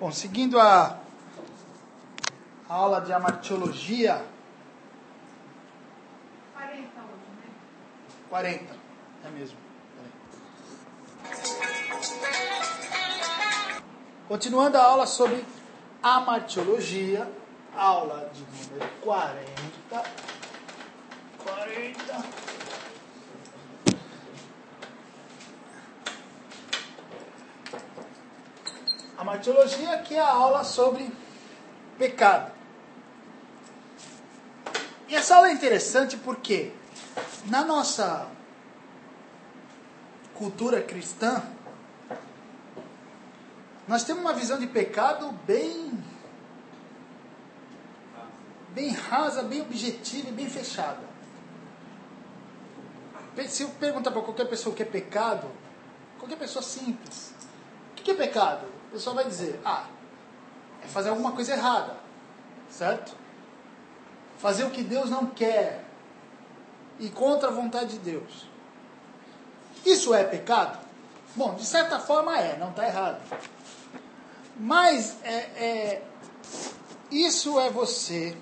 Bom, seguindo a aula de amartiologia. 40 hoje, né? 40, é mesmo. Continuando a aula sobre amartiologia, aula de número 40. Amartiologia, que é a aula sobre pecado. E essa aula é interessante porque na nossa cultura cristã, nós temos uma visão de pecado bem rasa, bem objetiva e bem fechada. Se eu perguntar para qualquer pessoa o que é pecado, qualquer pessoa simples, o que é pecado? A pessoa vai dizer, é fazer alguma coisa errada, certo? Fazer o que Deus não quer e contra a vontade de Deus. Isso é pecado? Bom, de certa forma não está errado. Mas isso é você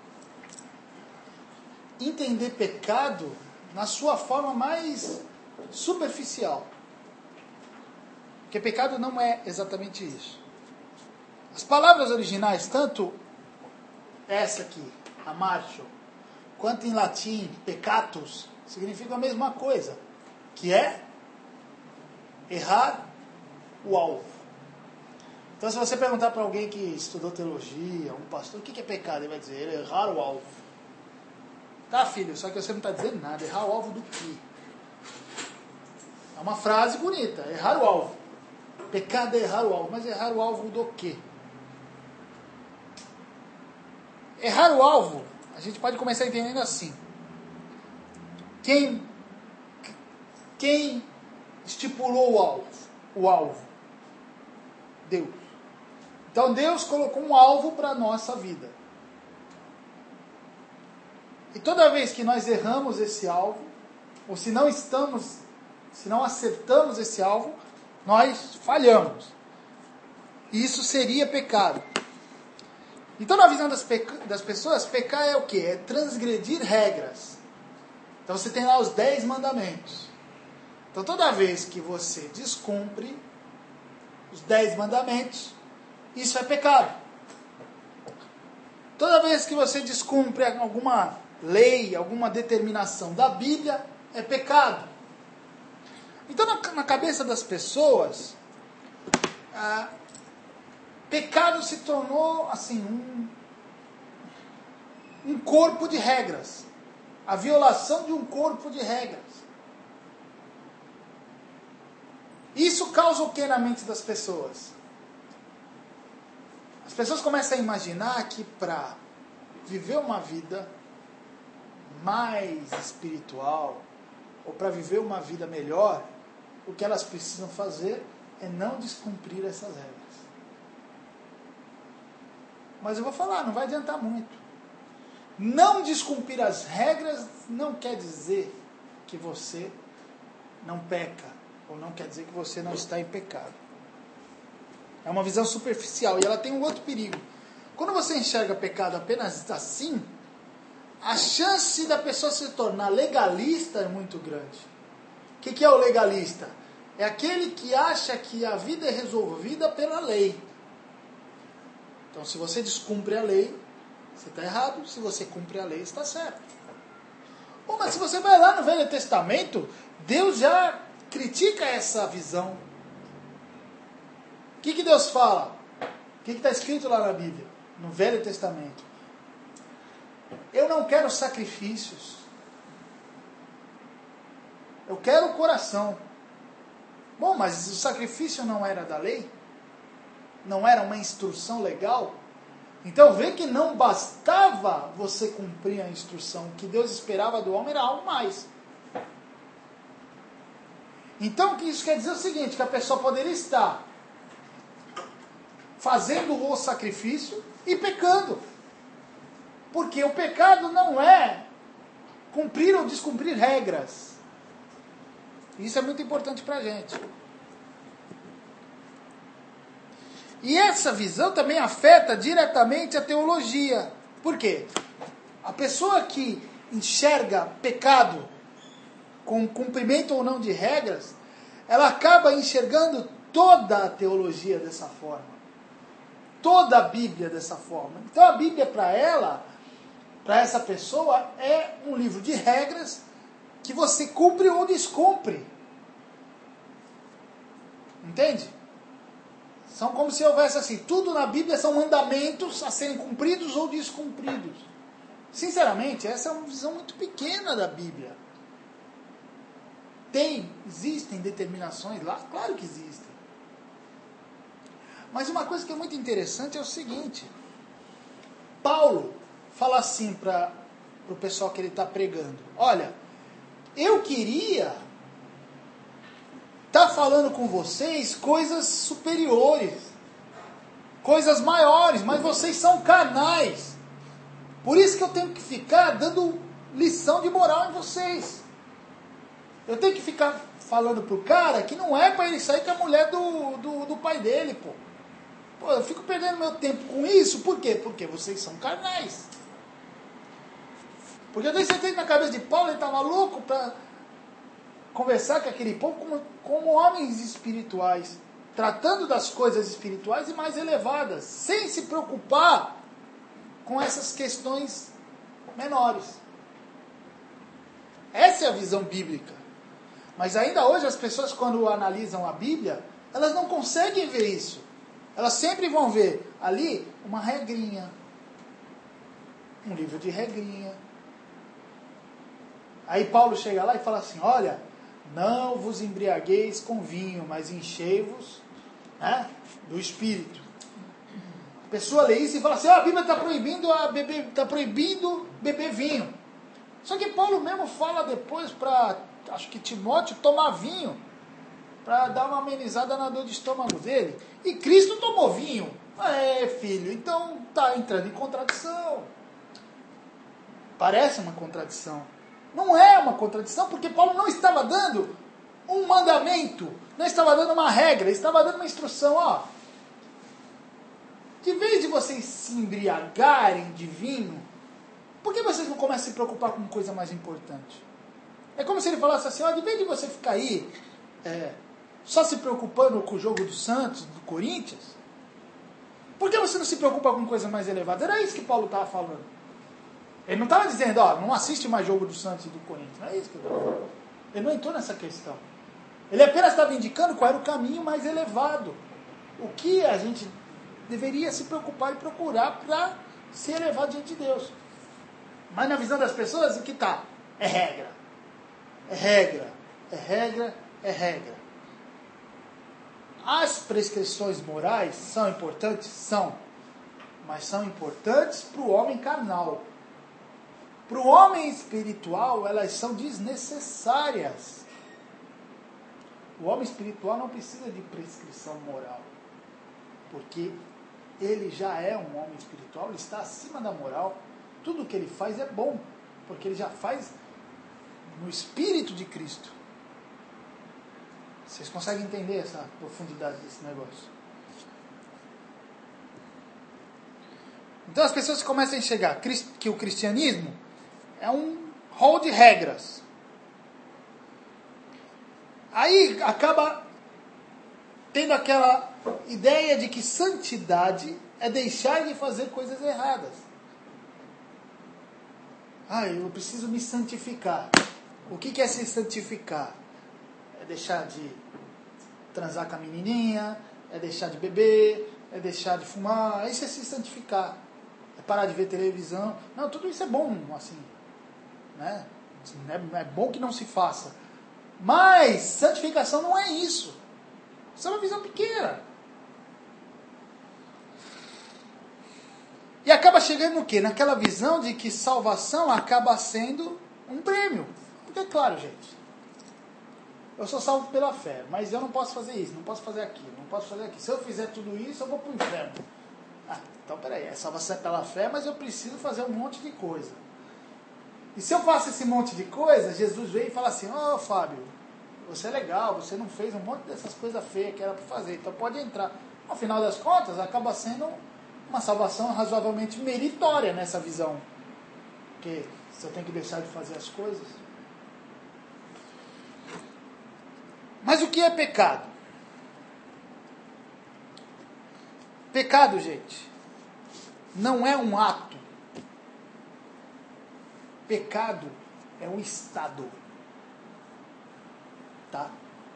entender pecado na sua forma mais superficial. Porque pecado não é exatamente isso. As palavras originais, tanto essa aqui, amartio, quanto em latim, peccatus, significam a mesma coisa, que é errar o alvo. Então, se você perguntar para alguém que estudou teologia, um pastor, o que é pecado? Ele vai dizer, errar o alvo. Tá, filho, só que você não está dizendo nada. Errar o alvo do quê? É uma frase bonita, errar o alvo. Pecado é errar o alvo, mas errar o alvo do quê? Errar o alvo, a gente pode começar entendendo assim. Quem estipulou o alvo? Deus. Então Deus colocou um alvo para a nossa vida. E toda vez que nós erramos esse alvo, ou se não acertamos esse alvo, nós falhamos. E isso seria pecado. Então, na visão das pessoas, pecar é o quê? É transgredir regras. Então, você tem lá os 10 mandamentos. Então, toda vez que você descumpre os 10 mandamentos, isso é pecado. Toda vez que você descumpre alguma lei, alguma determinação da Bíblia, é pecado. Então, na cabeça das pessoas, pecado se tornou assim um corpo de regras. A violação de um corpo de regras. Isso causa o que na mente das pessoas? As pessoas começam a imaginar que para viver uma vida mais espiritual, ou para viver uma vida melhor, o que elas precisam fazer é não descumprir essas regras. Mas eu vou falar, não vai adiantar muito. Não descumprir as regras não quer dizer que você não peca, ou não quer dizer que você não está em pecado. É uma visão superficial e ela tem um outro perigo. Quando você enxerga pecado apenas assim, a chance da pessoa se tornar legalista é muito grande. O que é o legalista? É aquele que acha que a vida é resolvida pela lei. Então, se você descumpre a lei, você está errado. Se você cumpre a lei, está certo. Mas se você vai lá no Velho Testamento, Deus já critica essa visão. O que Deus fala? O que está escrito lá na Bíblia? No Velho Testamento. Eu não quero sacrifícios. Eu quero o coração. Bom, mas o sacrifício não era da lei? Não era uma instrução legal? Então vê que não bastava você cumprir a instrução. O que Deus esperava do homem era algo mais. Então o que isso quer dizer é o seguinte, que a pessoa poderia estar fazendo o sacrifício e pecando. Porque o pecado não é cumprir ou descumprir regras. Isso é muito importante para a gente. E essa visão também afeta diretamente a teologia. Por quê? A pessoa que enxerga pecado com cumprimento ou não de regras, ela acaba enxergando toda a teologia dessa forma. Toda a Bíblia dessa forma. Então a Bíblia para ela, para essa pessoa, é um livro de regras que você cumpre ou descumpre. Entende? São como se houvesse assim, tudo na Bíblia são mandamentos a serem cumpridos ou descumpridos. Sinceramente, essa é uma visão muito pequena da Bíblia. Existem determinações lá? Claro que existem. Mas uma coisa que é muito interessante é o seguinte. Paulo fala assim para o pessoal que ele está pregando. Olha, eu queria estar falando com vocês coisas superiores, coisas maiores, mas vocês são carnais. Por isso que eu tenho que ficar dando lição de moral em vocês. Eu tenho que ficar falando pro cara que não é para ele sair com a mulher do pai dele, pô. Pô, eu fico perdendo meu tempo com isso, por quê? Porque vocês são carnais. Porque eu tenho certeza que na cabeça de Paulo ele estava louco para conversar com aquele povo como homens espirituais, tratando das coisas espirituais e mais elevadas, sem se preocupar com essas questões menores. Essa é a visão bíblica. Mas ainda hoje as pessoas, quando analisam a Bíblia, elas não conseguem ver isso. Elas sempre vão ver ali uma regrinha, um livro de regrinha. Aí Paulo chega lá e fala assim, olha, não vos embriagueis com vinho, mas enchei-vos, né, do Espírito. A pessoa lê isso e fala assim, a Bíblia está proibindo beber vinho. Só que Paulo mesmo fala depois para, acho que Timóteo, tomar vinho, para dar uma amenizada na dor de estômago dele. E Cristo tomou vinho. Filho, então está entrando em contradição. Parece uma contradição. Não é uma contradição, porque Paulo não estava dando um mandamento, não estava dando uma regra, estava dando uma instrução, ó. De vez de vocês se embriagarem de vinho, por que vocês não começam a se preocupar com coisa mais importante? É como se ele falasse assim, ó, de vez de você ficar aí só se preocupando com o jogo do Santos, do Corinthians, por que você não se preocupa com coisa mais elevada? Era isso que Paulo estava falando. Ele não estava dizendo, ó, não assiste mais jogo do Santos e do Corinthians. Não é isso que ele estava falando. Ele não entrou nessa questão. Ele apenas estava indicando qual era o caminho mais elevado. O que a gente deveria se preocupar e procurar para se elevar diante de Deus. Mas na visão das pessoas, o que está? É regra. É regra. É regra. É regra. As prescrições morais são importantes? São. Mas são importantes para o homem carnal. Para o homem espiritual, elas são desnecessárias. O homem espiritual não precisa de prescrição moral. Porque ele já é um homem espiritual, ele está acima da moral. Tudo o que ele faz é bom, porque ele já faz no Espírito de Cristo. Vocês conseguem entender essa profundidade desse negócio? Então as pessoas começam a enxergar que o cristianismo é um rol de regras. Aí acaba tendo aquela ideia de que santidade é deixar de fazer coisas erradas. Eu preciso me santificar. O que é se santificar? É deixar de transar com a menininha, é deixar de beber, é deixar de fumar. Isso é se santificar. É parar de ver televisão. Não, tudo isso é bom, assim. Né? É bom que não se faça. Mas santificação não é isso. Isso é uma visão pequena. E acaba chegando no quê? Naquela visão de que salvação acaba sendo um prêmio. Porque, claro, gente, eu sou salvo pela fé, mas eu não posso fazer isso, não posso fazer aquilo, não posso fazer aquilo. Se eu fizer tudo isso, eu vou para o inferno. Então, peraí, é salvação pela fé, mas eu preciso fazer um monte de coisa. E se eu faço esse monte de coisa, Jesus veio e fala assim, Fábio, você é legal, você não fez um monte dessas coisas feias que era para fazer, então pode entrar. ao final das contas, acaba sendo uma salvação razoavelmente meritória nessa visão. Porque você tem que deixar de fazer as coisas. Mas o que é pecado? Pecado, gente, não é um ato. Pecado é um estado. Tá?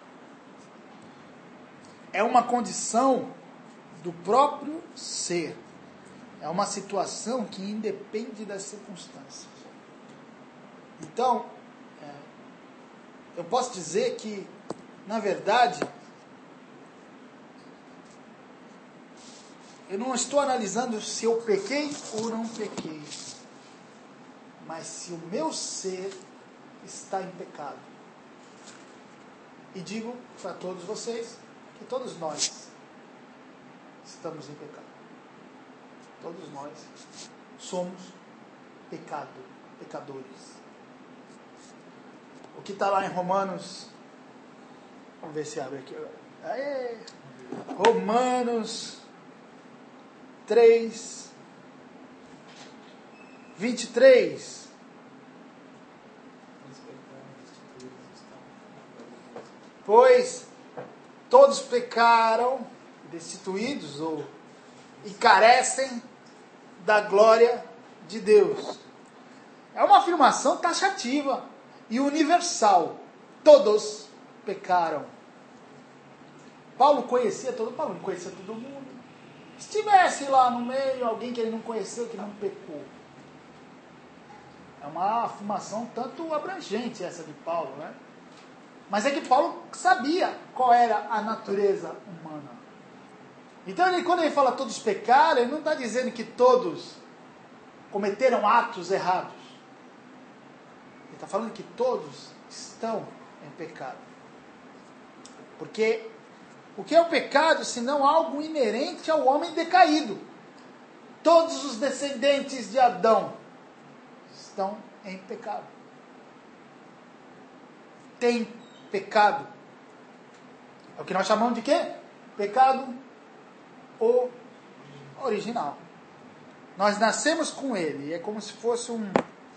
É uma condição do próprio ser. É uma situação que independe das circunstâncias. Então, eu posso dizer que, na verdade, eu não estou analisando se eu pequei ou não pequei, mas se o meu ser está em pecado. E digo para todos vocês que todos nós estamos em pecado. Todos nós somos pecadores. O que está lá em Romanos, vamos ver se abre aqui agora. Aê! Romanos 3, 23. Pois todos pecaram, destituídos e carecem da glória de Deus. É uma afirmação taxativa e universal. Todos pecaram. Paulo não conhecia todo mundo. Se tivesse lá no meio alguém que ele não conheceu, que não pecou. É uma afirmação tanto abrangente essa de Paulo, né? Mas é que Paulo sabia qual era a natureza humana. Então, quando ele fala todos pecaram, ele não está dizendo que todos cometeram atos errados. Ele está falando que todos estão em pecado. Porque o que é o pecado, senão algo inerente ao homem decaído? Todos os descendentes de Adão estão em pecado. Tem pecado. É o que nós chamamos de quê? Pecado original. Nós nascemos com ele. É como se fosse um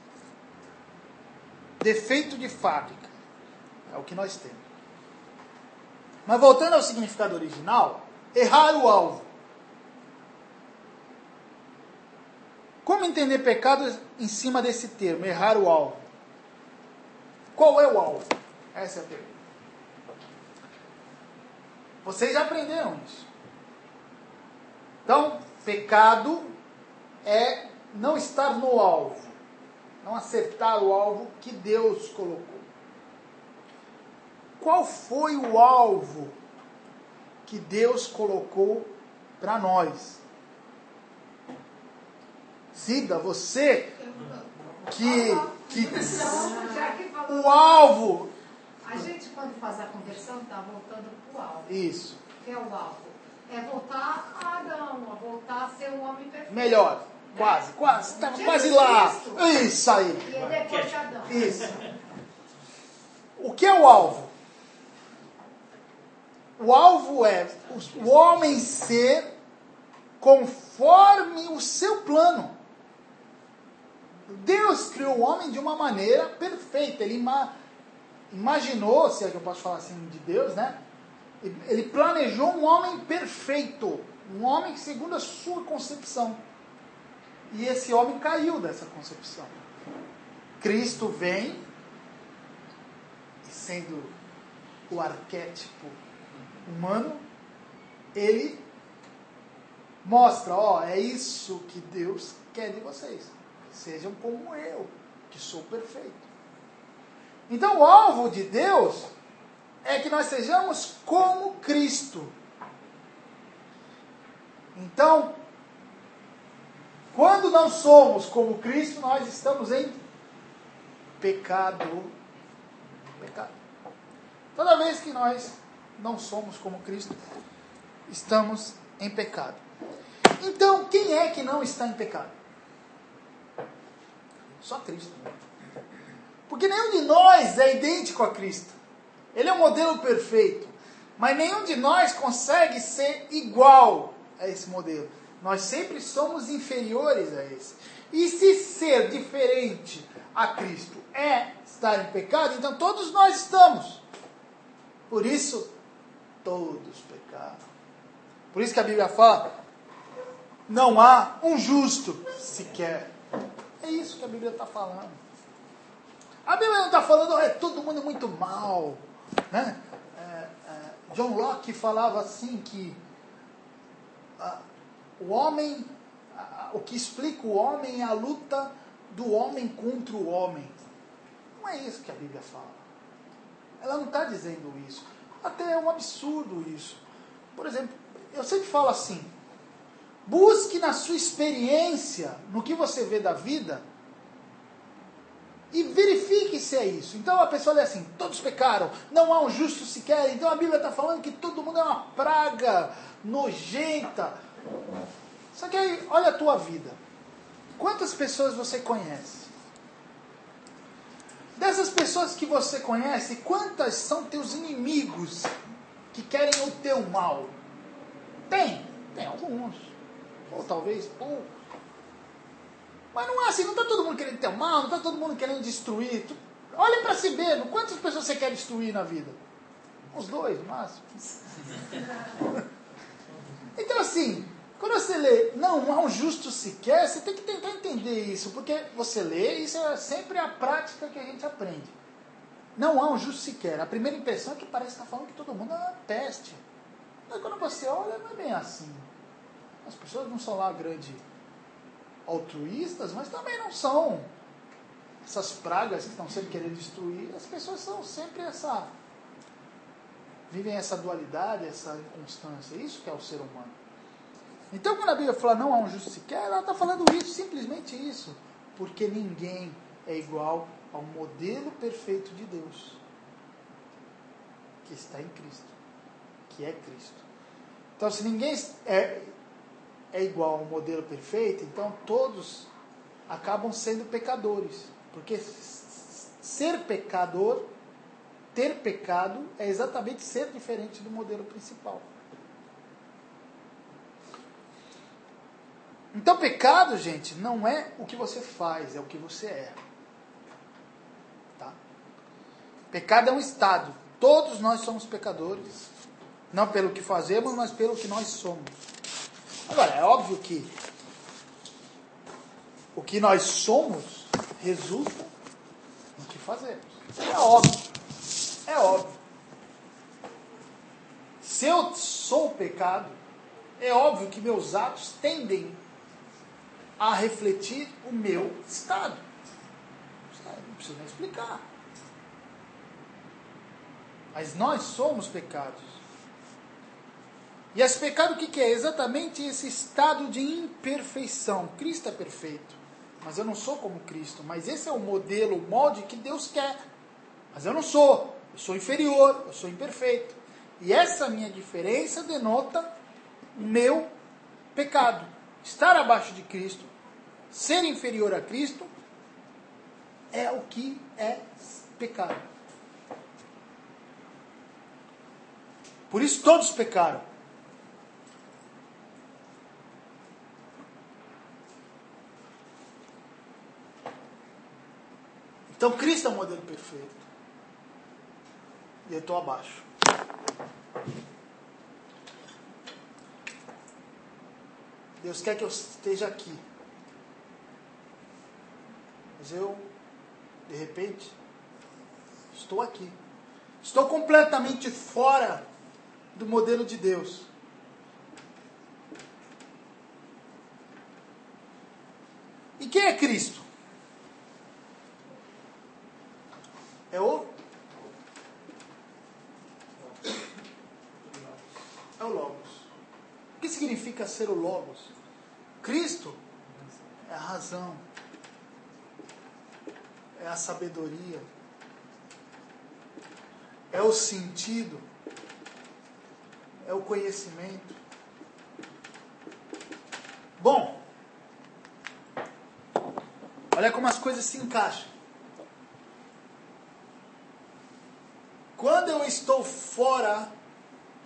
defeito de fábrica. É o que nós temos. Mas voltando ao significado original, errar o alvo. Como entender pecado em cima desse termo, errar o alvo? Qual é o alvo? Essa é a pergunta. Vocês já aprenderam isso. Então, pecado é não estar no alvo, não acertar o alvo que Deus colocou. Qual foi o alvo que Deus colocou para nós? Cida, você que o alvo. A gente, quando faz a conversão, está voltando para o alvo. Isso. O que é o alvo? É voltar a Adão, a voltar a ser um homem perfeito. Melhor. Quase. Estava quase lá. Isso aí. E ele é depois de Adão. Isso. O que é o alvo? O alvo é o homem ser conforme o seu plano. Deus criou o homem de uma maneira perfeita. Ele imaginou, se é que eu posso falar assim de Deus, né? Ele planejou um homem perfeito. Um homem segundo a sua concepção. E esse homem caiu dessa concepção. Cristo vem, e sendo o arquétipo humano, ele mostra, é isso que Deus quer de vocês. Sejam como eu, que sou perfeito. Então o alvo de Deus é que nós sejamos como Cristo. Então, quando não somos como Cristo, nós estamos em pecado. Toda vez que nós não somos como Cristo, estamos em pecado. Então, quem é que não está em pecado? Só Cristo. Porque nenhum de nós é idêntico a Cristo. Ele é o modelo perfeito. Mas nenhum de nós consegue ser igual a esse modelo. Nós sempre somos inferiores a esse. E se ser diferente a Cristo é estar em pecado, então todos nós estamos. Por isso, todos pecaram. Por isso que a Bíblia fala, não há um justo sequer. É isso que a Bíblia está falando. A Bíblia não está falando, é todo mundo muito mal. Né? John Locke falava assim que o homem, o que explica o homem é a luta do homem contra o homem. Não é isso que a Bíblia fala. Ela não está dizendo isso. Até é um absurdo isso. Por exemplo, eu sempre falo assim, busque na sua experiência, no que você vê da vida, e verifique se é isso. Então a pessoa lê assim, todos pecaram, não há um justo sequer. Então a Bíblia está falando que todo mundo é uma praga nojenta. Só que aí, olha a tua vida. Quantas pessoas você conhece? Dessas pessoas que você conhece, quantas são teus inimigos que querem o teu mal? Tem alguns. Ou talvez poucos. Mas não é assim, não está todo mundo querendo teu mal, não está todo mundo querendo destruir. Olha para si mesmo, quantas pessoas você quer destruir na vida? Uns 2, no máximo. Então assim, quando você lê, não há um justo sequer, você tem que tentar entender isso, porque você lê, isso é sempre a prática que a gente aprende. Não há um justo sequer. A primeira impressão é que parece que está falando que todo mundo é uma peste. Mas quando você olha, não é bem assim. As pessoas não são lá grandes altruístas, mas também não são essas pragas que estão sempre querendo destruir. As pessoas são sempre vivem essa dualidade, essa inconstância. Isso que é o ser humano. Então quando a Bíblia fala não há um justo sequer, ela está falando isso, simplesmente isso. Porque ninguém é igual ao modelo perfeito de Deus, que está em Cristo, que é Cristo. Então se ninguém é igual ao modelo perfeito, então todos acabam sendo pecadores. Porque ser pecador, ter pecado, é exatamente ser diferente do modelo principal. Então pecado, gente, não é o que você faz, é o que você é. Tá? Pecado é um estado. Todos nós somos pecadores. Não pelo que fazemos, mas pelo que nós somos. Agora, é óbvio que o que nós somos resulta no que fazemos. É óbvio. É óbvio. Se eu sou pecado, é óbvio que meus atos tendem a refletir o meu estado. Não preciso nem explicar. Mas nós somos pecados. E esse pecado o que é? Exatamente esse estado de imperfeição. Cristo é perfeito, mas eu não sou como Cristo. Mas esse é o modelo, o molde que Deus quer. Mas eu não sou. Eu sou inferior, eu sou imperfeito. E essa minha diferença denota o meu pecado. Estar abaixo de Cristo, ser inferior a Cristo, é o que é pecado. Por isso todos pecaram. Então Cristo é o modelo perfeito. E eu estou abaixo. Deus quer que eu esteja aqui. Mas eu, de repente, estou aqui. Estou completamente fora do modelo de Deus. E quem é Cristo? É o Logos. O que significa ser o Logos? Cristo é a razão, é a sabedoria, é o sentido, é o conhecimento. Bom, olha como as coisas se encaixam. Quando eu estou fora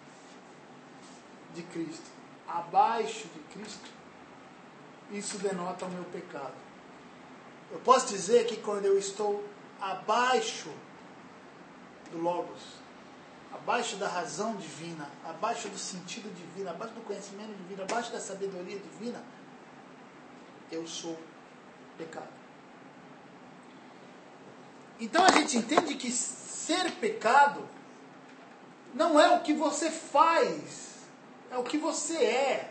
de Cristo, abaixo de Cristo, isso denota o meu pecado. Eu posso dizer que quando eu estou abaixo do Logos, abaixo da razão divina, abaixo do sentido divino, abaixo do conhecimento divino, abaixo da sabedoria divina, eu sou pecado. Então a gente entende que ser pecado não é o que você faz, é o que você é.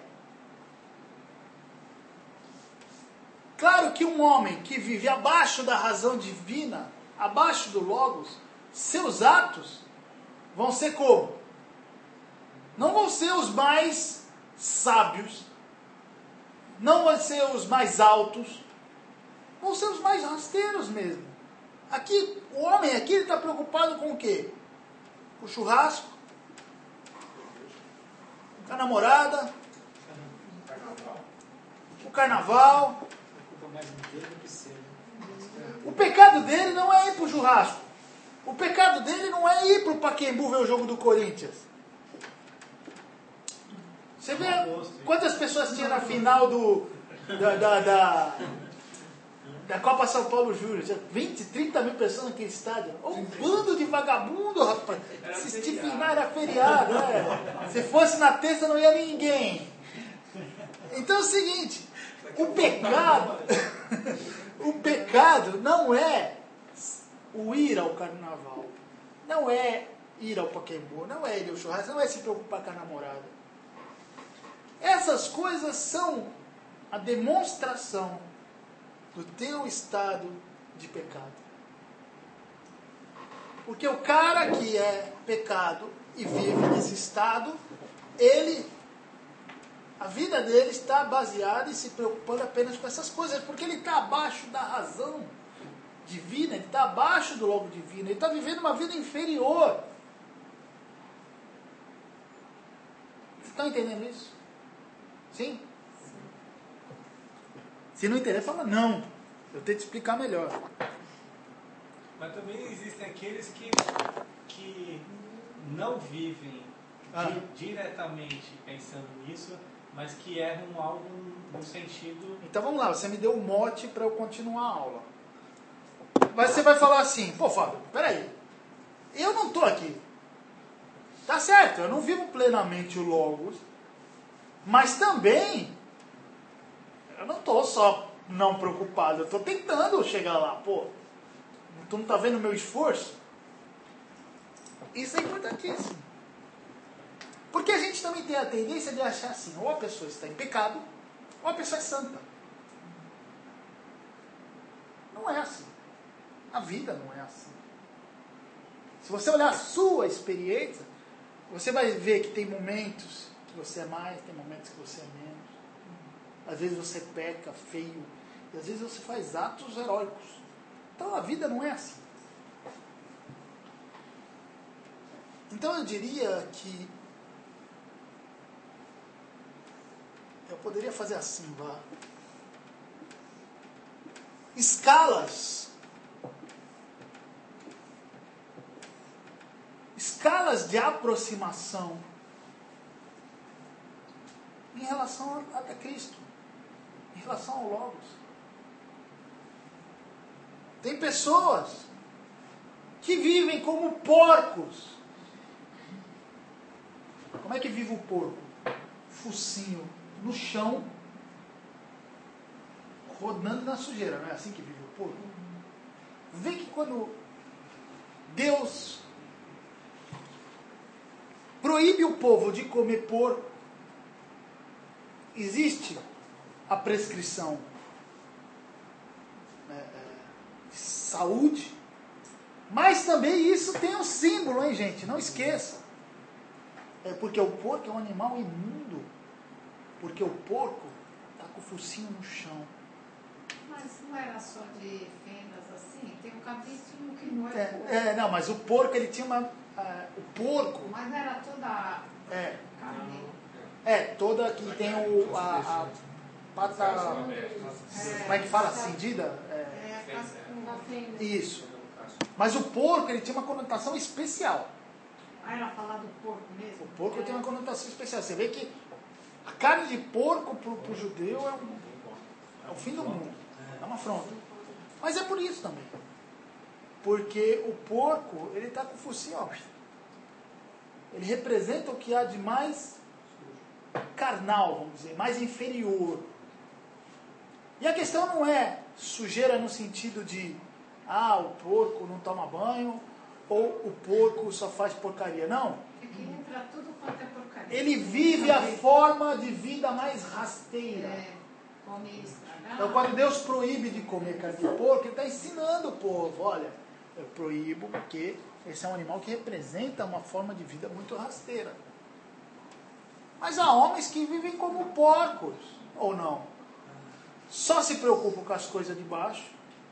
Claro que um homem que vive abaixo da razão divina, abaixo do Logos, seus atos vão ser como? Não vão ser os mais sábios, não vão ser os mais altos, vão ser os mais rasteiros mesmo. Aqui, o homem aqui está preocupado com o quê? O churrasco, a namorada, o carnaval. O pecado dele não é ir para o churrasco. O pecado dele não é ir para o Pacaembu ver o jogo do Corinthians. Você vê quantas pessoas tinha na final da Copa São Paulo Júnior? 20, 30 mil pessoas naquele estádio. Um bando de vagabundo, rapaz. Assistir final era feriado. Se fosse na terça não ia ninguém. Então é o seguinte, o pecado não é o ir ao carnaval, não é ir ao Pacaembu, não é ir ao churrasco, não é se preocupar com a namorada. Essas coisas são a demonstração do teu estado de pecado. Porque o cara que é pecado e vive nesse estado, a vida dele está baseada em se preocupando apenas com essas coisas, porque ele está abaixo da razão divina, ele está abaixo do logo divino, ele está vivendo uma vida inferior. Vocês estão entendendo isso? Sim? Se não entender, fala não. Eu tenho que explicar melhor. Mas também existem aqueles que não vivem diretamente pensando nisso, mas que erram algo no sentido... Então vamos lá, você me deu um mote para eu continuar a aula. Mas você vai falar assim, pô Fábio, peraí, eu não estou aqui. Tá certo, eu não vivo plenamente o Logos, mas também eu não estou só não preocupado, eu estou tentando chegar lá, pô. Tu não está vendo o meu esforço? Isso é importantíssimo. Porque a gente também tem a tendência de achar assim, ou a pessoa está em pecado, ou a pessoa é santa. Não é assim. A vida não é assim. Se você olhar a sua experiência, você vai ver que tem momentos que você é mais, tem momentos que você é menos. Às vezes você peca feio, e às vezes você faz atos heróicos. Então a vida não é assim. Então eu diria que eu poderia fazer assim, vá. Escalas de aproximação em relação a Cristo, em relação ao Logos. Tem pessoas que vivem como porcos. Como é que vive o porco? Focinho no chão, rodando na sujeira. Não é assim que vive o porco? Vê que quando Deus proíbe o povo de comer porco, existe a prescrição de saúde, mas também isso tem um símbolo, hein, gente? Não esqueça. Porque o porco é um animal imundo. Porque o porco está com o focinho no chão. Mas não era só de fendas assim? Tem um cabritinho que não é porco. Não, mas o porco, ele tinha uma... o porco... Mas não era toda a carne? Toda que tem a pata... Como é que fala? Cindida? Casca da fenda. Isso. Mas o porco, ele tinha uma conotação especial. Ah, ela fala do porco mesmo? O porco tem uma conotação especial. Você vê que a carne de porco para o judeu é o fim do mundo. É uma afronta. Mas é por isso também. Porque o porco, ele está com o focinho, ó. Ele representa o que há de mais carnal, vamos dizer, mais inferior. E a questão não é sujeira no sentido de o porco não toma banho ou o porco só faz porcaria. Não. É que entra tudo quanto é porcaria. Ele vive a forma de vida mais rasteira. Come estragado. Então, quando Deus proíbe de comer carne de porco, Ele está ensinando o povo, olha, eu proíbo porque esse é um animal que representa uma forma de vida muito rasteira. Mas há homens que vivem como porcos, ou não? Só se preocupam com as coisas de baixo.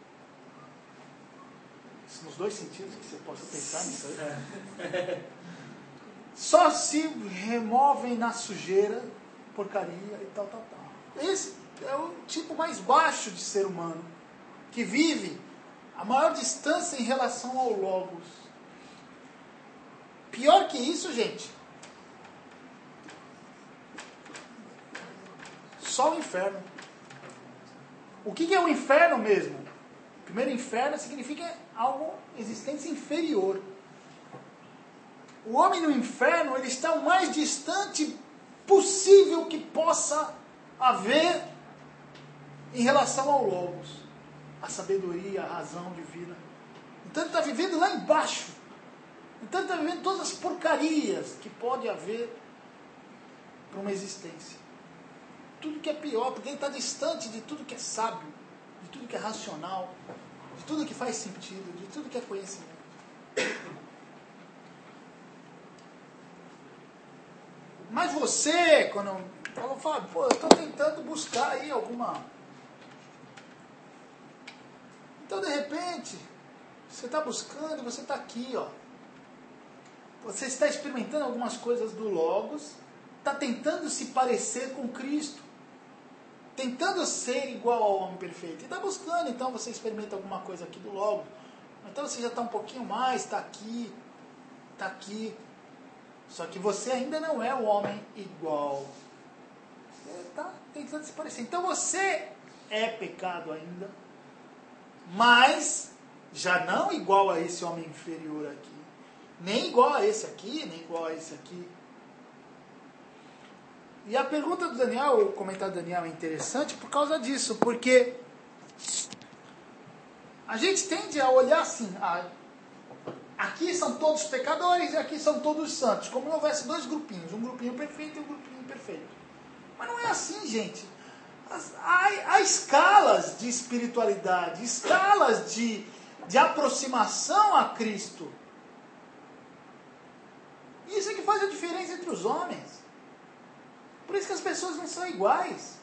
Nos dois sentidos que você possa pensar nisso aí. Só se removem na sujeira, porcaria e tal. Esse é o tipo mais baixo de ser humano, que vive a maior distância em relação ao Logos. Pior que isso, gente, só o inferno. O que é o inferno mesmo? Primeiro, inferno significa algo, existência inferior. O homem no inferno, ele está o mais distante possível que possa haver em relação ao Logos, a sabedoria, a razão divina. Então ele está vivendo lá embaixo. Então ele está vivendo todas as porcarias que pode haver para uma existência. Tudo que é pior, porque ele está distante de tudo que é sábio, de tudo que é racional, de tudo que faz sentido, de tudo que é conhecimento. Mas você, quando eu falo, eu estou tentando buscar aí alguma... Então, de repente, você está buscando e você está aqui, ó. Você está experimentando algumas coisas do Logos, está tentando se parecer com Cristo, tentando ser igual ao homem perfeito. E está buscando, então você experimenta alguma coisa aqui do Logos. Então você já está um pouquinho mais, está aqui. Só que você ainda não é o homem igual. Você está tentando se parecer. Então você é pecado ainda, mas já não igual a esse homem inferior aqui. Nem igual a esse aqui, nem igual a esse aqui. E a pergunta do Daniel, o comentário do Daniel é interessante por causa disso, porque a gente tende a olhar assim, aqui são todos pecadores e aqui são todos santos, como se houvesse dois grupinhos, um grupinho perfeito e um grupinho imperfeito. Mas não é assim, gente. Há escalas de espiritualidade, escalas de aproximação a Cristo. Isso é que faz a diferença entre os homens. Por isso que as pessoas não são iguais.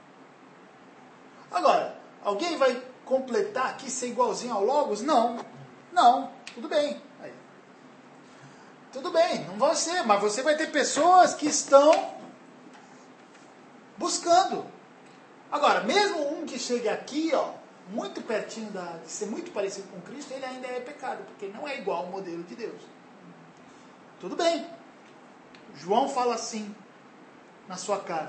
Agora, alguém vai completar aqui, ser igualzinho ao Logos? Não, tudo bem. Aí. Tudo bem, não vai ser, mas você vai ter pessoas que estão buscando. Agora, mesmo um que chegue aqui, ó, muito pertinho de ser muito parecido com Cristo, ele ainda é pecado, porque não é igual ao modelo de Deus. Tudo bem. João fala assim na sua carta: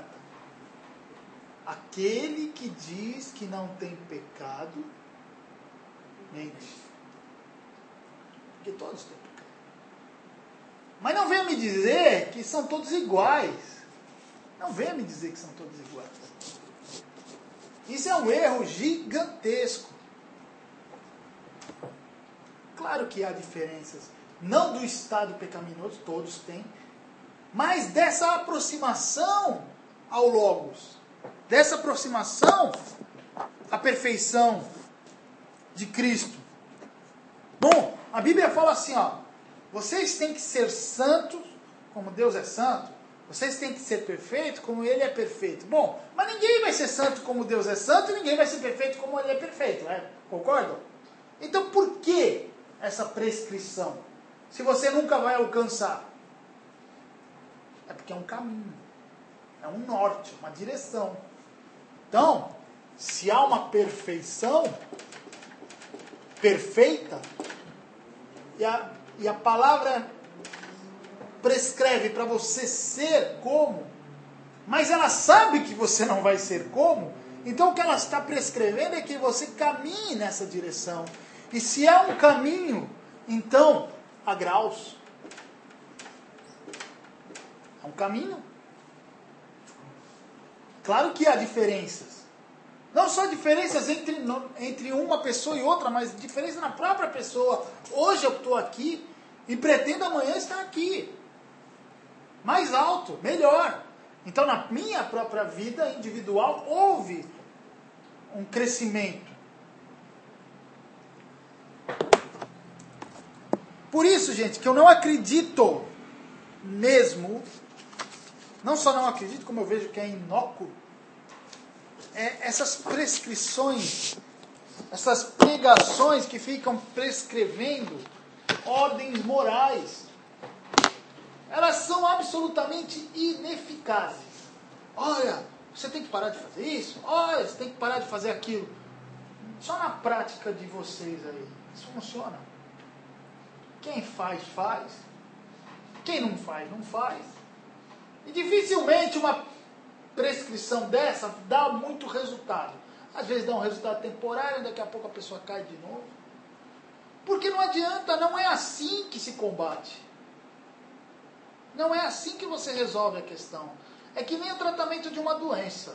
aquele que diz que não tem pecado, mente. Porque todos têm pecado. Mas não venha me dizer que são todos iguais. Não venha me dizer que são todos iguais. Isso é um erro gigantesco. Claro que há diferenças. Não do estado pecaminoso, todos têm. Mas dessa aproximação ao Logos. Dessa aproximação à perfeição de Cristo. Bom, a Bíblia fala assim, ó. Vocês têm que ser santos, como Deus é santo. Vocês têm que ser perfeitos, como Ele é perfeito. Bom, mas ninguém vai ser santo como Deus é santo, e ninguém vai ser perfeito como Ele é perfeito. Né? Concordam? Então, por que essa prescrição? Se você nunca vai alcançar. É porque é um caminho. É um norte, uma direção. Então, se há uma perfeição perfeita, e a palavra prescreve para você ser como, mas ela sabe que você não vai ser como, então o que ela está prescrevendo é que você caminhe nessa direção. E se é um caminho, então há graus. É um caminho. Claro que há diferenças. Não só diferenças entre uma pessoa e outra, mas diferença na própria pessoa. Hoje eu estou aqui e pretendo amanhã estar aqui. Mais alto, melhor. Então na minha própria vida individual houve um crescimento. Por isso, gente, que eu não acredito mesmo, não só não acredito, como eu vejo que é inócuo, essas prescrições, essas pregações que ficam prescrevendo ordens morais. Elas são absolutamente ineficazes. Olha, você tem que parar de fazer isso. Olha, você tem que parar de fazer aquilo. Só na prática de vocês aí. Isso funciona. Quem faz, faz. Quem não faz, não faz. E dificilmente uma prescrição dessa dá muito resultado. Às vezes dá um resultado temporário, daqui a pouco a pessoa cai de novo. Porque não adianta, não é assim que se combate. Não é assim que você resolve a questão. É que nem o tratamento de uma doença.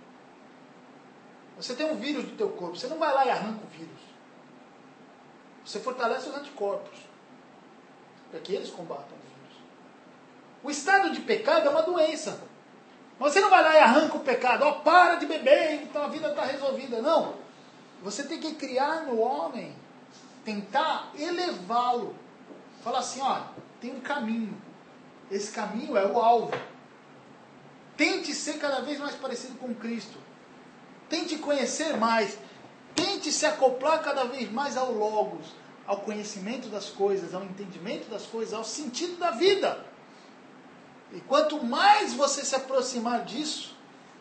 Você tem um vírus no teu corpo, você não vai lá e arranca o vírus. Você fortalece os anticorpos, para que eles combatam o vírus. O estado de pecado é uma doença. Você não vai lá e arranca o pecado. Ó, para de beber, então a vida está resolvida. Não. Você tem que criar no homem, tentar elevá-lo. Falar assim, ó, tem um caminho. Esse caminho é o alvo. Tente ser cada vez mais parecido com Cristo. Tente conhecer mais. Tente se acoplar cada vez mais ao Logos, ao conhecimento das coisas, ao entendimento das coisas, ao sentido da vida. E quanto mais você se aproximar disso,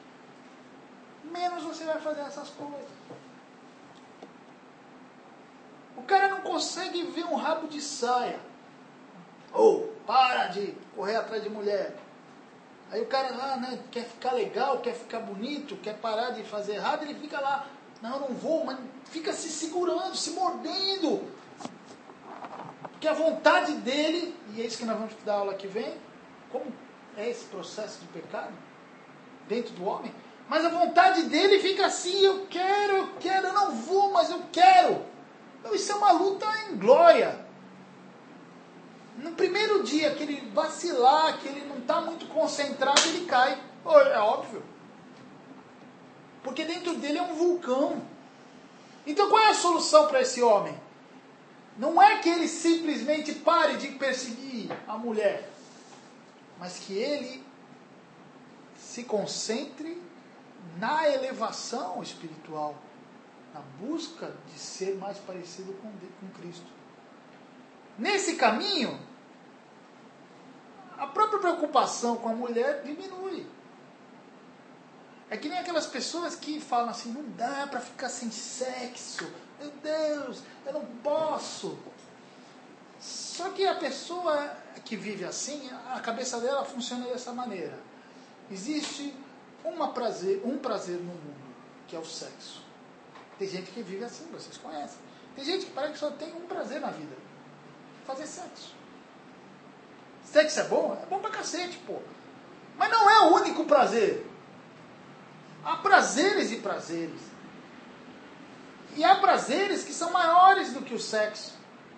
menos você vai fazer essas coisas. O cara não consegue ver um rabo de saia. Ou, para de correr atrás de mulher. Aí o cara lá, né, quer ficar legal, quer ficar bonito, quer parar de fazer errado, ele fica lá, não vou, mas fica se segurando, se mordendo. Porque a vontade dele, e é isso que nós vamos dar aula que vem, como é esse processo de pecado dentro do homem, mas a vontade dele fica assim, eu quero, eu não vou, mas eu quero. Então isso é uma luta em glória. No primeiro dia que ele vacilar, que ele não está muito concentrado, ele cai. É óbvio. Porque dentro dele é um vulcão. Então qual é a solução para esse homem? Não é que ele simplesmente pare de perseguir a mulher, mas que ele se concentre na elevação espiritual, na busca de ser mais parecido com Cristo. Nesse caminho, a própria preocupação com a mulher diminui. É que nem aquelas pessoas que falam assim, não dá para ficar sem sexo, meu Deus, eu não posso. Só que a pessoa que vive assim, a cabeça dela funciona dessa maneira. Existe um prazer no mundo, que é o sexo. Tem gente que vive assim, vocês conhecem. Tem gente que parece que só tem um prazer na vida. Fazer sexo. Sexo é bom? É bom pra cacete, pô. Mas não é o único prazer. Há prazeres e prazeres. E há prazeres que são maiores do que o sexo.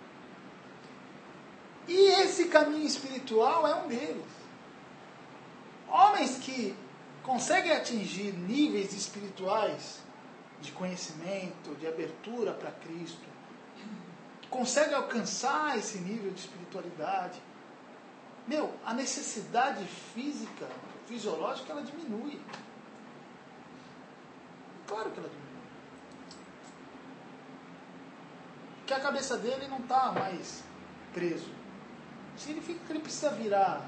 E esse caminho espiritual é um deles. Homens que conseguem atingir níveis espirituais de conhecimento, de abertura para Cristo, consegue alcançar esse nível de espiritualidade, a necessidade física, fisiológica, ela diminui. Claro que ela diminui. Porque a cabeça dele não está mais preso. Significa que ele precisa virar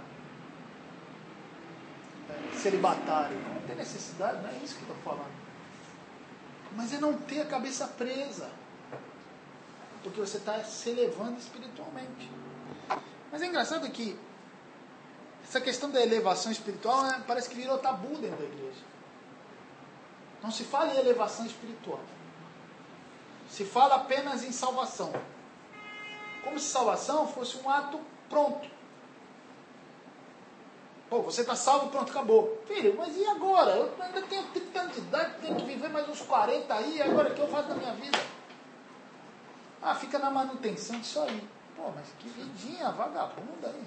celibatário. Não tem necessidade, não é isso que eu estou falando. Mas é não ter a cabeça presa. Porque você está se elevando espiritualmente. Mas é engraçado que essa questão da elevação espiritual parece que virou tabu dentro da igreja. Não se fala em elevação espiritual. Se fala apenas em salvação. Como se salvação fosse um ato pronto. Pô, você está salvo, pronto, acabou. Filho, mas e agora? Eu ainda tenho 30 anos de idade, tenho que viver mais uns 40 aí, agora o que eu faço da minha vida? Ah, fica na manutenção disso aí. Pô, mas que vidinha vagabunda aí.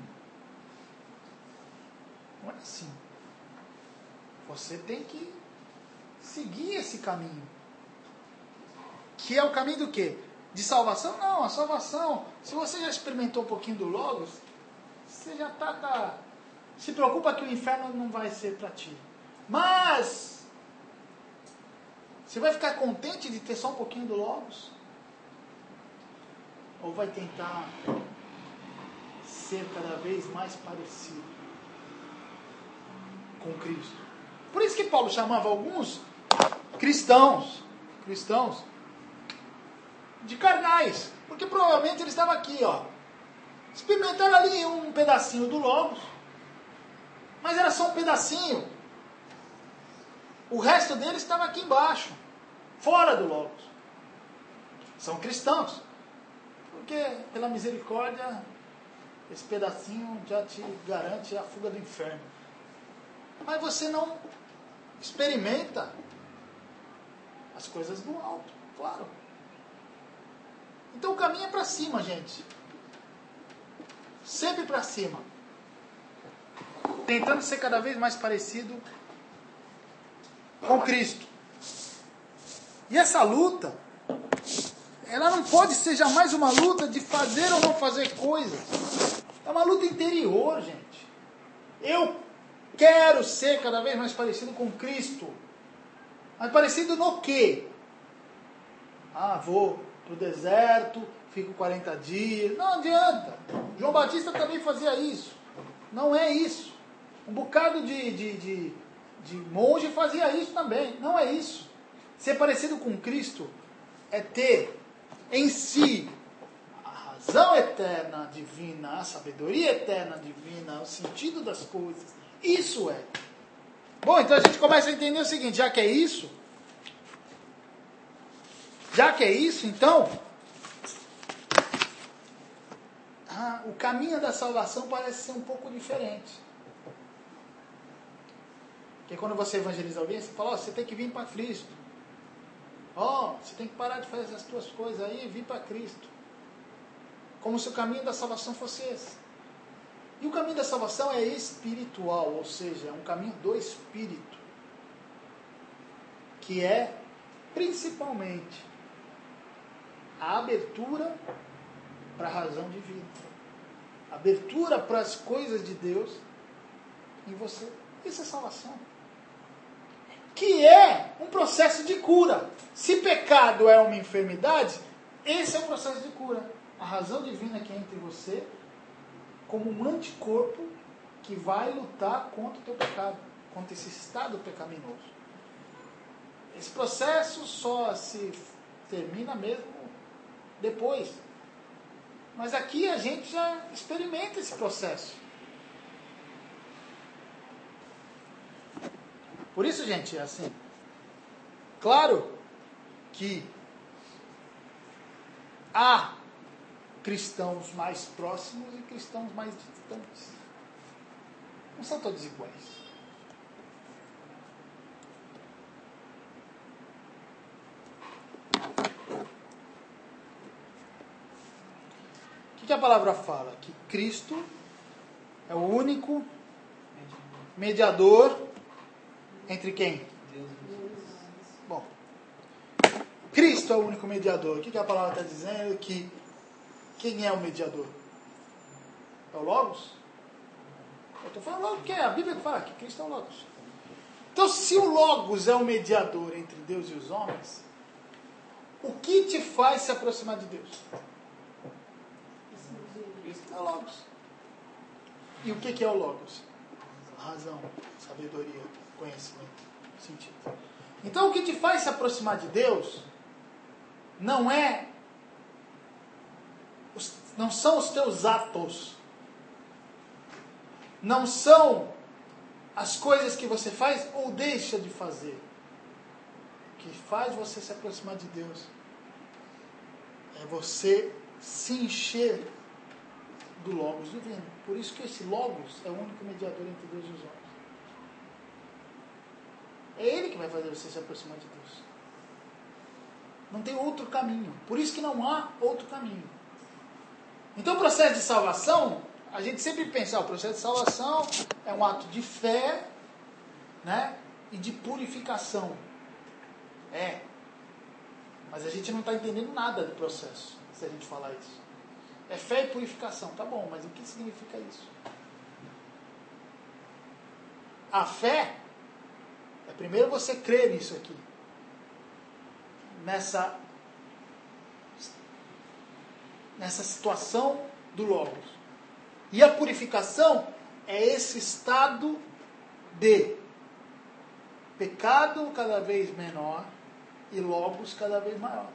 Não é assim. Você tem que seguir esse caminho. Que é o caminho do quê? De salvação? Não, a salvação, se você já experimentou um pouquinho do Logos, você já está... Se preocupa que o inferno não vai ser para ti. Mas, você vai ficar contente de ter só um pouquinho do Logos? Ou vai tentar ser cada vez mais parecido com Cristo? Por isso que Paulo chamava alguns cristãos de carnais. Porque provavelmente ele estava aqui, ó. Experimentaram ali um pedacinho do Logos. Mas era só um pedacinho. O resto dele estava aqui embaixo. Fora do Logos. São cristãos. Porque, pela misericórdia, esse pedacinho já te garante a fuga do inferno. Mas você não experimenta as coisas do alto, claro. Então o caminho é para cima, gente. Sempre para cima. Tentando ser cada vez mais parecido com Cristo. E essa luta, ela não pode ser jamais uma luta de fazer ou não fazer coisas. É uma luta interior, gente. Eu quero ser cada vez mais parecido com Cristo. Mas parecido no quê? Ah, vou pro deserto, fico 40 dias. Não adianta. João Batista também fazia isso. Não é isso. Um bocado de monge fazia isso também. Não é isso. Ser parecido com Cristo é ter em si a razão eterna divina, a sabedoria eterna divina, o sentido das coisas. Isso é. Bom, então a gente começa a entender o seguinte, já que é isso, então, o caminho da salvação parece ser um pouco diferente. Porque quando você evangeliza alguém, você fala, você tem que vir para Cristo. Você tem que parar de fazer essas tuas coisas aí e vir para Cristo. Como se o caminho da salvação fosse esse. E o caminho da salvação é espiritual, ou seja, é um caminho do Espírito. Que é, principalmente, a abertura para a razão divina. Abertura para as coisas de Deus em você. Isso é salvação. Que é um processo de cura. Se pecado é uma enfermidade, esse é um processo de cura. A razão divina que é entre você, como um anticorpo que vai lutar contra o teu pecado, contra esse estado pecaminoso. Esse processo só se termina mesmo depois. Mas aqui a gente já experimenta esse processo. Por isso, gente, é assim. Claro que há cristãos mais próximos e cristãos mais distantes. Não são todos iguais. O que a palavra fala? Que Cristo é o único mediador entre quem? Bom, Cristo é o único mediador. O que a palavra está dizendo? Que quem é o mediador? É o Logos? Eu estou falando logo que é a Bíblia que fala que Cristo é o Logos. Então, se o Logos é o mediador entre Deus e os homens, o que te faz se aproximar de Deus? É o Logos. E o que é o Logos? A razão, sabedoria, conhecimento, sentido. Então, o que te faz se aproximar de Deus não são os teus atos. não são as coisas que você faz ou deixa de fazer que faz você se aproximar de Deus. É você se encher do Logos divino. Por isso que esse Logos é o único mediador entre Deus e os homens. É Ele que vai fazer você se aproximar de Deus. Não tem outro caminho. Por isso que não há outro caminho. Então o processo de salvação, a gente sempre pensa, o processo de salvação é um ato de fé, né, e de purificação. Mas a gente não está entendendo nada do processo, se a gente falar isso. É fé e purificação, tá bom, mas o que significa isso? A fé é primeiro você crer nisso aqui. Nessa situação do Logos. E a purificação é esse estado de pecado cada vez menor e Logos cada vez maior.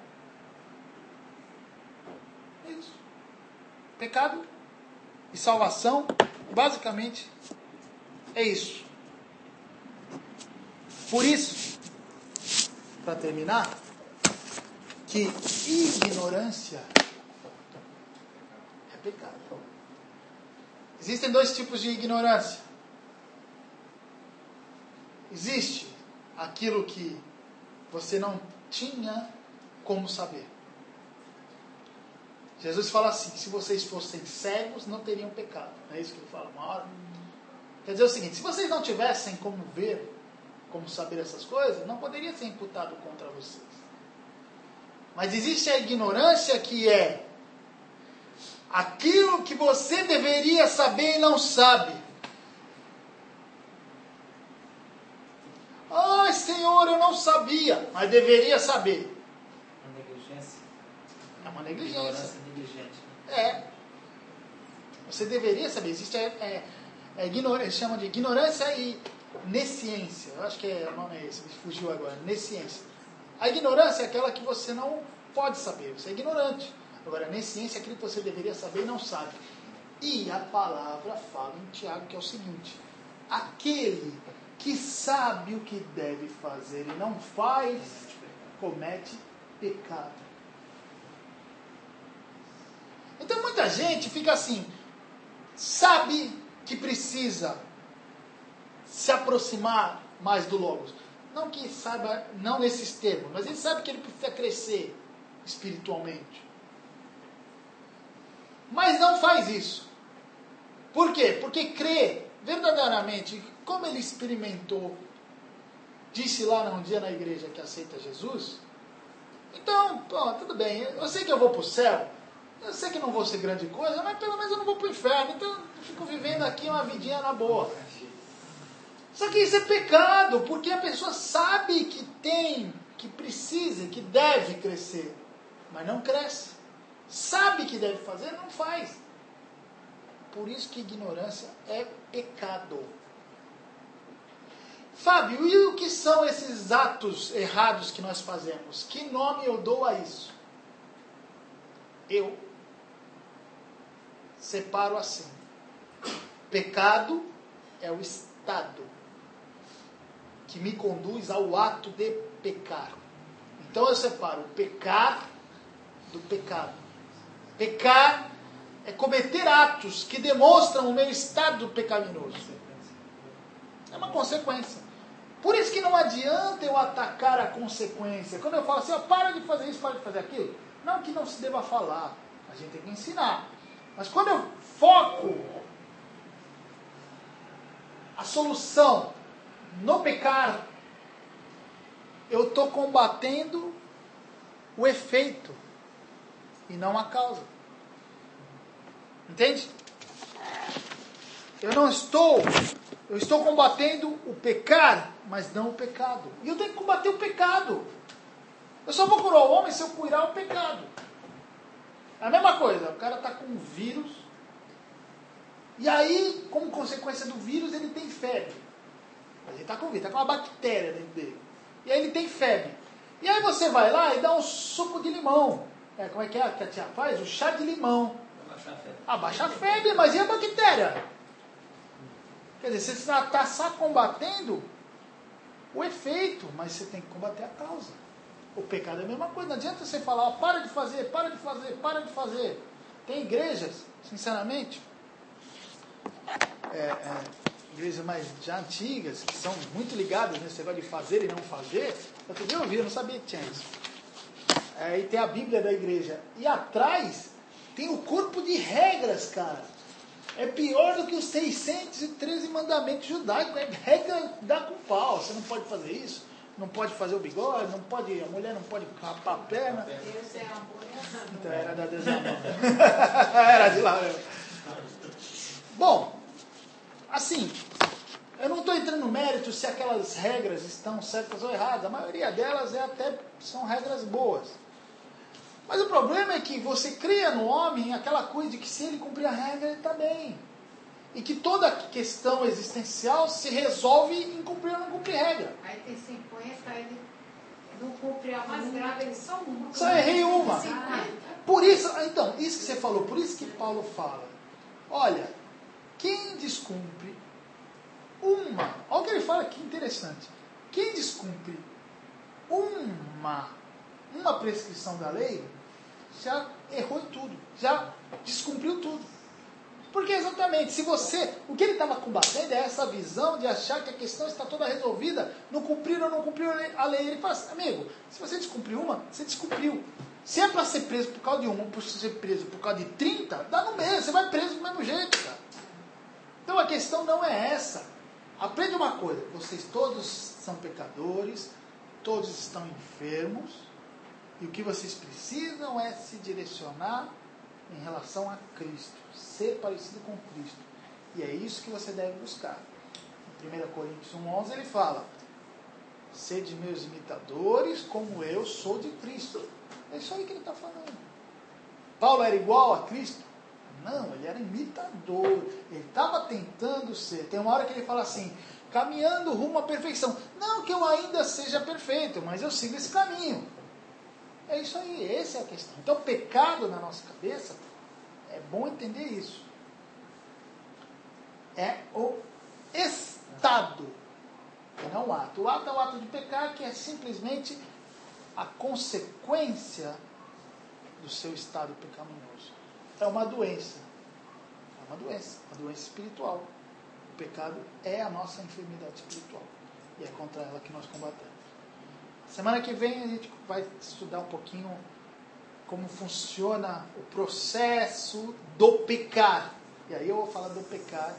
É isso. Pecado e salvação, basicamente, é isso. Por isso, para terminar, que ignorância é pecado. Existem dois tipos de ignorância. Existe aquilo que você não tinha como saber. Jesus fala assim, se vocês fossem cegos, não teriam pecado. Não é isso que ele fala uma hora? Quer dizer o seguinte, se vocês não tivessem como ver, como saber essas coisas, não poderia ser imputado contra vocês. Mas existe a ignorância que é aquilo que você deveria saber e não sabe. Ai, Senhor, eu não sabia, mas deveria saber. Uma negligência. É uma negligência. Ignorância negligente. Você deveria saber. Existe ignorância, chama de ignorância e nesciência. Eu acho que o nome é esse, me fugiu agora. Nesciência. A ignorância é aquela que você não pode saber. Você é ignorante. Agora, nesciência é aquilo que você deveria saber e não sabe. E a palavra fala em Tiago que é o seguinte: aquele que sabe o que deve fazer e não faz, comete pecado. Então muita gente fica assim, sabe que precisa se aproximar mais do Logos. Não que saiba, não nesses termos, mas ele sabe que ele precisa crescer espiritualmente. Mas não faz isso. Por quê? Porque crê verdadeiramente, como ele experimentou, disse lá um dia na igreja que aceita Jesus, então, tudo bem, eu sei que eu vou para o céu, eu sei que não vou ser grande coisa, mas pelo menos eu não vou para o inferno, então eu fico vivendo aqui uma vidinha na boa. Só que isso é pecado, porque a pessoa sabe que tem, que precisa, que deve crescer, mas não cresce. Sabe que deve fazer, não faz. Por isso que ignorância é pecado. Fábio, e o que são esses atos errados que nós fazemos? Que nome eu dou a isso? Eu separo assim. Pecado é o estado que me conduz ao ato de pecar. Então eu separo o pecar do pecado. Pecar é cometer atos que demonstram o meu estado pecaminoso. É uma consequência. Por isso que não adianta eu atacar a consequência. Quando eu falo assim, para de fazer isso, para de fazer aquilo. Não que não se deva falar. A gente tem que ensinar. Mas quando eu foco a solução no pecar, eu estou combatendo o efeito e não a causa. Entende? Eu estou combatendo o pecar, mas não o pecado. E eu tenho que combater o pecado. Eu só vou curar o homem se eu curar o pecado. É a mesma coisa, o cara está com um vírus, e aí, como consequência do vírus, ele tem febre. Ele está com vírus, está com uma bactéria dentro dele. E aí ele tem febre. E aí você vai lá e dá um suco de limão. Como é que a tia faz? O chá de limão. Abaixa a febre, mas e a bactéria? Quer dizer, você está só combatendo o efeito, mas você tem que combater a causa. O pecado é a mesma coisa. Não adianta você falar, para de fazer, para de fazer, para de fazer. Tem igrejas, sinceramente, igrejas mais já antigas, que são muito ligadas nesse negócio de fazer e não fazer. Outro dia eu vi, eu não sabia que tinha isso. E tem a Bíblia da igreja. E atrás tem o corpo de regras, cara. É pior do que os 613 mandamentos judaicos. É regra dá com pau. Você não pode fazer isso, não pode fazer o bigode, não pode, a mulher não pode rapar a perna. Deus é amor e ação. Então era da Deus é amor. Era de lá mesmo. Bom, assim, eu não estou entrando no mérito se aquelas regras estão certas ou erradas. A maioria delas até são regras boas. Mas o problema é que você cria no homem aquela coisa de que se ele cumprir a regra, ele está bem. E que toda questão existencial se resolve em cumprir ou não cumprir regra. Aí tem 50, ele não cumpre a mais grave, ele só uma. Só errei uma. 50. Por isso, então, isso que você falou, por isso que Paulo fala. Olha, quem descumpre olha o que ele fala aqui, interessante. Quem descumpre uma prescrição da lei, já errou em tudo, já descumpriu tudo. Porque exatamente, se você, o que ele estava combatendo é essa visão de achar que a questão está toda resolvida, não cumprir ou não cumprir a lei. Ele fala assim, amigo, se você descumpriu uma, você descumpriu. Se é para ser preso por causa de uma, ou para ser preso por causa de 30, dá no mesmo, você vai preso do mesmo jeito, cara. Então a questão não é essa. Aprende uma coisa, vocês todos são pecadores, todos estão enfermos, e o que vocês precisam é se direcionar em relação a Cristo, ser parecido com Cristo. E é isso que você deve buscar. Em 1 Coríntios 1,11 ele fala, sede meus imitadores como eu sou de Cristo. É isso aí que ele está falando. Paulo era igual a Cristo? Não, ele era imitador. Ele estava tentando ser. Tem uma hora que ele fala assim, caminhando rumo à perfeição. Não que eu ainda seja perfeito, mas eu sigo esse caminho. É isso aí, essa é a questão. Então, pecado na nossa cabeça, é bom entender isso. É o estado, e não o ato. O ato é o ato de pecar, que é simplesmente a consequência do seu estado pecaminoso. É uma doença. É uma doença espiritual. O pecado é a nossa enfermidade espiritual. E é contra ela que nós combatemos. Semana que vem a gente vai estudar um pouquinho como funciona o processo do pecar. E aí eu vou falar do pecar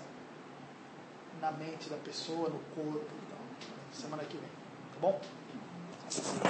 na mente da pessoa, no corpo. Então, semana que vem. Tá bom?